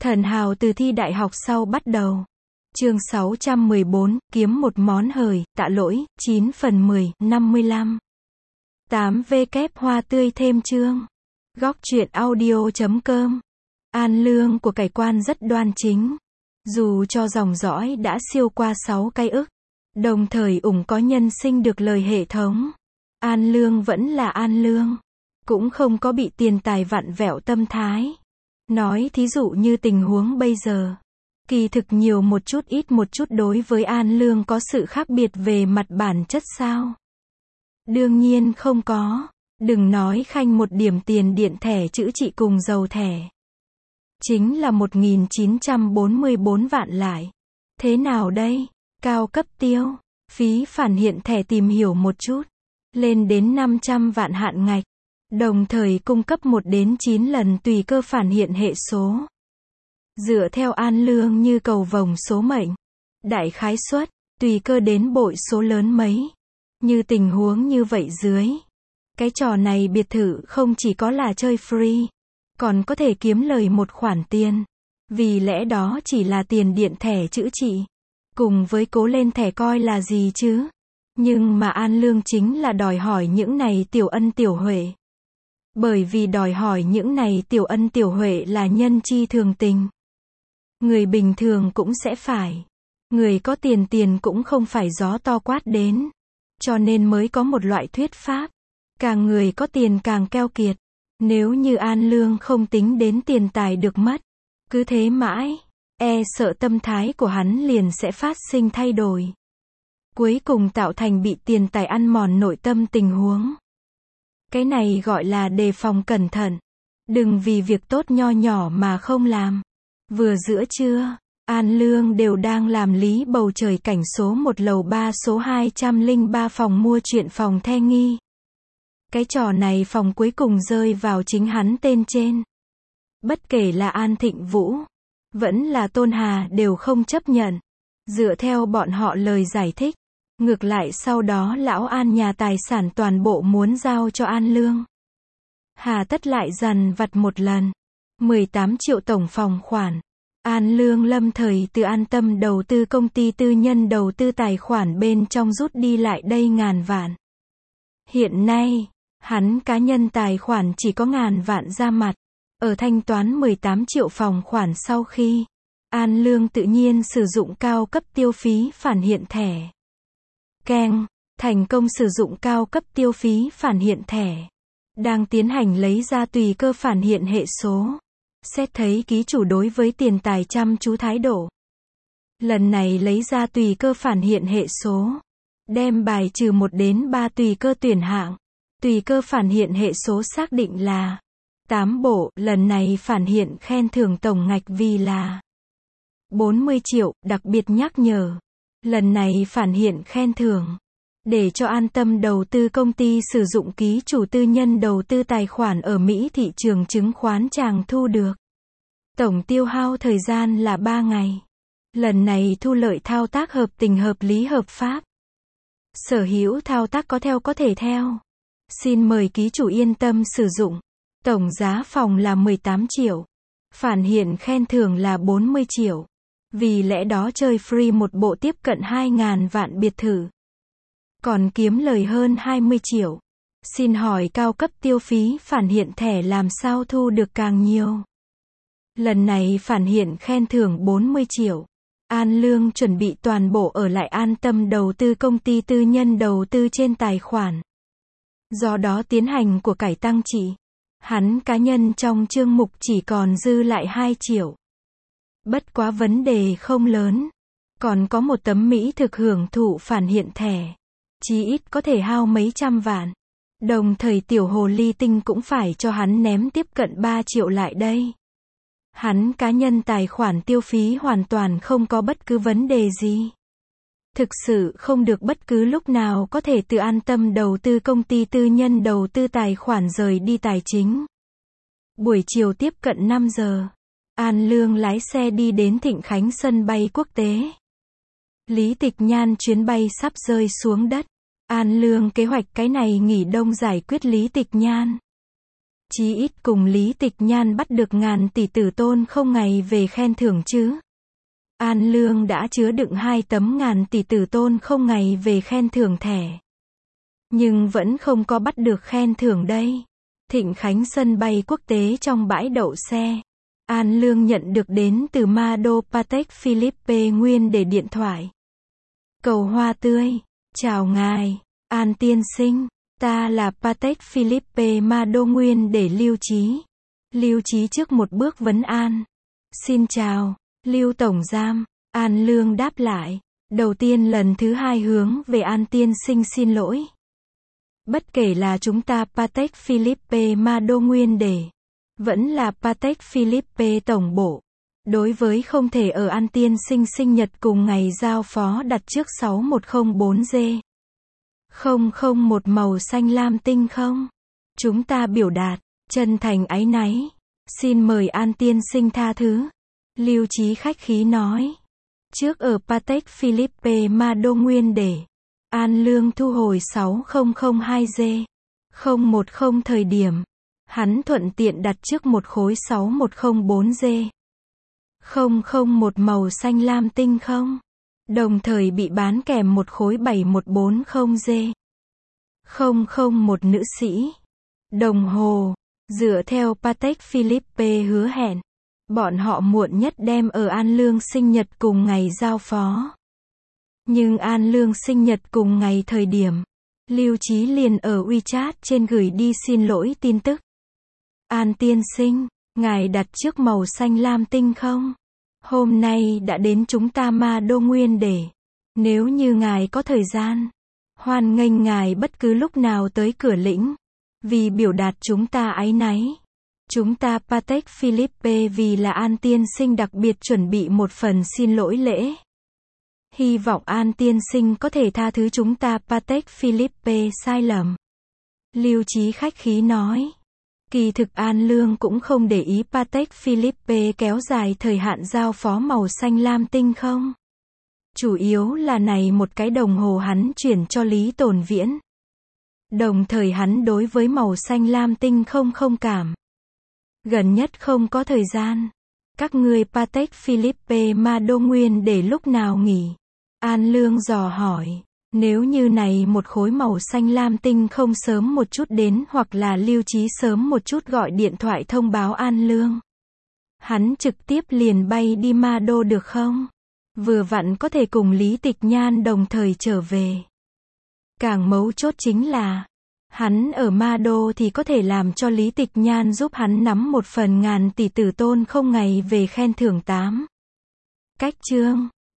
Thần hào từ thi đại học sau bắt đầu. Chương 614, kiếm một món hời, tạ lỗi, 9 phần 10, 55. 8W hoa tươi thêm chương. Góc truyện audio.com. An lương của cải quan rất đoan chính. Dù cho dòng dõi đã siêu qua 6 cái ức, đồng thời ủng có nhân sinh được lời hệ thống. An lương vẫn là an lương. Cũng không có bị tiền tài vặn vẹo tâm thái. Nói thí dụ như tình huống bây giờ. Kỳ thực nhiều một chút ít một chút đối với an lương có sự khác biệt về mặt bản chất sao? Đương nhiên không có. Đừng nói khanh một điểm tiền điện thẻ chữ trị cùng dầu thẻ. Chính là 1944 vạn lại. Thế nào đây? Cao cấp tiêu. Phí phản hiện thẻ tìm hiểu một chút. Lên đến 500 vạn hạn ngạch. Đồng thời cung cấp 1 đến 9 lần tùy cơ phản hiện hệ số. Dựa theo an lương như cầu vồng số mệnh. Đại khái suất, tùy cơ đến bội số lớn mấy. Như tình huống như vậy dưới. Cái trò này biệt thự không chỉ có là chơi free, còn có thể kiếm lời một khoản tiền. Vì lẽ đó chỉ là tiền điện thẻ chữ trị. Cùng với cố lên thẻ coi là gì chứ. Nhưng mà an lương chính là đòi hỏi những này tiểu ân tiểu huệ. Bởi vì đòi hỏi những này tiểu ân tiểu huệ là nhân chi thường tình. Người bình thường cũng sẽ phải. Người có tiền cũng không phải gió to quát đến. Cho nên mới có một loại thuyết pháp. Càng người có tiền càng keo kiệt. Nếu như an lương không tính đến tiền tài được mất. Cứ thế mãi. Sợ tâm thái của hắn liền sẽ phát sinh thay đổi. Cuối cùng tạo thành bị tiền tài ăn mòn nội tâm tình huống. Cái này gọi là đề phòng cẩn thận. Đừng vì việc tốt nho nhỏ mà không làm. Vừa giữa trưa, an lương đều đang làm lý bầu trời cảnh số 1 lầu 3 số 203 phòng mua chuyện phòng the nghi. Cái trò này phòng cuối cùng rơi vào chính hắn tên trên. Bất kể là An Thịnh Vũ, vẫn là Tôn Hà đều không chấp nhận. Dựa theo bọn họ lời giải thích. Ngược lại sau đó lão An nhà tài sản toàn bộ muốn giao cho an lương. Hà tất lại dằn vặt một lần. 18 triệu tổng phòng khoản. An lương lâm thời từ An Tâm đầu tư công ty tư nhân đầu tư tài khoản bên trong rút đi lại đây ngàn vạn. Hiện nay, hắn cá nhân tài khoản chỉ có ngàn vạn ra mặt. Ở thanh toán 18 triệu phòng khoản sau khi, an lương tự nhiên sử dụng cao cấp tiêu phí phản hiện thẻ. Keng, thành công sử dụng cao cấp tiêu phí phản hiện thẻ. Đang tiến hành lấy ra tùy cơ phản hiện hệ số. Xét thấy ký chủ đối với tiền tài chăm chú thái độ. Lần này lấy ra tùy cơ phản hiện hệ số. Đem bài trừ 1 đến 3 tùy cơ tuyển hạng. Tùy cơ phản hiện hệ số xác định là 8 bộ, lần này phản hiện khen thưởng tổng ngạch vì là 40 triệu, đặc biệt nhắc nhở. Lần này phản hiện khen thưởng. Để cho An Tâm đầu tư công ty sử dụng ký chủ tư nhân đầu tư tài khoản ở Mỹ thị trường chứng khoán chàng thu được. Tổng tiêu hao thời gian là 3 ngày. Lần này thu lợi thao tác hợp tình hợp lý hợp pháp. Sở hữu thao tác có theo có thể theo. Xin mời ký chủ yên tâm sử dụng. Tổng giá phòng là 18 triệu. Phản hiện khen thưởng là 40 triệu. Vì lẽ đó chơi free một bộ tiếp cận 2.000 vạn biệt thự. Còn kiếm lời hơn 20 triệu. Xin hỏi cao cấp tiêu phí phản hiện thẻ làm sao thu được càng nhiều. Lần này phản hiện khen thưởng 40 triệu. An lương chuẩn bị toàn bộ ở lại An Tâm đầu tư công ty tư nhân đầu tư trên tài khoản. Do đó tiến hành của cải tăng trị. Hắn cá nhân trong chương mục chỉ còn dư lại 2 triệu. Bất quá vấn đề không lớn. Còn có một tấm Mỹ thực hưởng thụ phản hiện thẻ. Chí ít có thể hao mấy trăm vạn. Đồng thời tiểu hồ ly tinh cũng phải cho hắn ném tiếp cận 3 triệu lại đây. Hắn cá nhân tài khoản tiêu phí hoàn toàn không có bất cứ vấn đề gì. Thực sự không được bất cứ lúc nào có thể từ An Tâm đầu tư công ty tư nhân đầu tư tài khoản rời đi tài chính. Buổi chiều tiếp cận 5 giờ. An lương lái xe đi đến Thịnh Khánh sân bay quốc tế. Lý Tịch Nhan chuyến bay sắp rơi xuống đất. An lương kế hoạch cái này nghỉ đông giải quyết Lý Tịch Nhan. Chí ít cùng Lý Tịch Nhan bắt được ngàn tỷ tử tôn không ngày về khen thưởng chứ. An Lương đã chứa đựng 2 tấm ngàn tỷ tử tôn không ngày về khen thưởng thẻ. Nhưng vẫn không có bắt được khen thưởng đây. Thịnh Khánh sân bay quốc tế trong bãi đậu xe. An Lương nhận được đến từ Ma Đô Patek Philippe Nguyên để điện thoại. Cầu hoa tươi. Chào ngài, An tiên sinh. Ta là Patek Philippe Ma Đô Nguyên để Lưu Chí. Lưu Chí trước một bước vấn an. Xin chào, Lưu Tổng Giám. An Lương đáp lại. Đầu tiên lần thứ 2 hướng về An tiên sinh xin lỗi. Bất kể là chúng ta Patek Philippe Ma Đô Nguyên để, vẫn là Patek Philippe Tổng Bộ. Đối với không thể ở An tiên sinh sinh nhật cùng ngày giao phó đặt trước 6104G. 001 màu xanh lam tinh không? Chúng ta biểu đạt chân thành áy náy. Xin mời An tiên sinh tha thứ. Lưu Chí khách khí nói. Trước ở Patek Philippe Ma Đô Nguyên để, An Lương thu hồi 6002G. 010 thời điểm, hắn thuận tiện đặt trước một khối 6104G. 001 màu xanh lam tinh không? Đồng thời bị bán kèm một khối 7140G. 001 nữ sĩ. Đồng hồ. Dựa theo Patek Philippe hứa hẹn, bọn họ muộn nhất đem ở An Lương sinh nhật cùng ngày giao phó. Nhưng An Lương sinh nhật cùng ngày thời điểm, Lưu Chí liền ở WeChat trên gửi đi xin lỗi tin tức. An tiên sinh, ngài đặt trước màu xanh lam tinh không? Hôm nay đã đến chúng ta Ma Đô Nguyên để, nếu như ngài có thời gian, hoan nghênh ngài bất cứ lúc nào tới cửa lĩnh. Vì biểu đạt chúng ta áy náy, chúng ta Patek Philippe vì là An tiên sinh đặc biệt chuẩn bị một phần xin lỗi lễ. Hy vọng An tiên sinh có thể tha thứ chúng ta Patek Philippe sai lầm. Lưu Chí khách khí nói. Kỳ thực An Lương cũng không để ý Patek Philippe kéo dài thời hạn giao phó màu xanh lam tinh không. Chủ yếu là này một cái đồng hồ hắn chuyển cho Lý Tồn Viễn. Đồng thời hắn đối với màu xanh lam tinh không cảm. Gần nhất không có thời gian. Các ngươi Patek Philippe Ma Đô Nguyên để lúc nào nghỉ? An Lương dò hỏi. Nếu như này một khối màu xanh lam tinh không sớm một chút đến hoặc là Lưu Chí sớm một chút gọi điện thoại thông báo An Lương. Hắn trực tiếp liền bay đi Ma Đô được không? Vừa vặn có thể cùng Lý Tịch Nhan đồng thời trở về. Càng mấu chốt chính là, hắn ở Ma Đô thì có thể làm cho Lý Tịch Nhan giúp hắn nắm một phần ngàn tỷ tử tôn không ngày về khen thưởng 8. Cách chương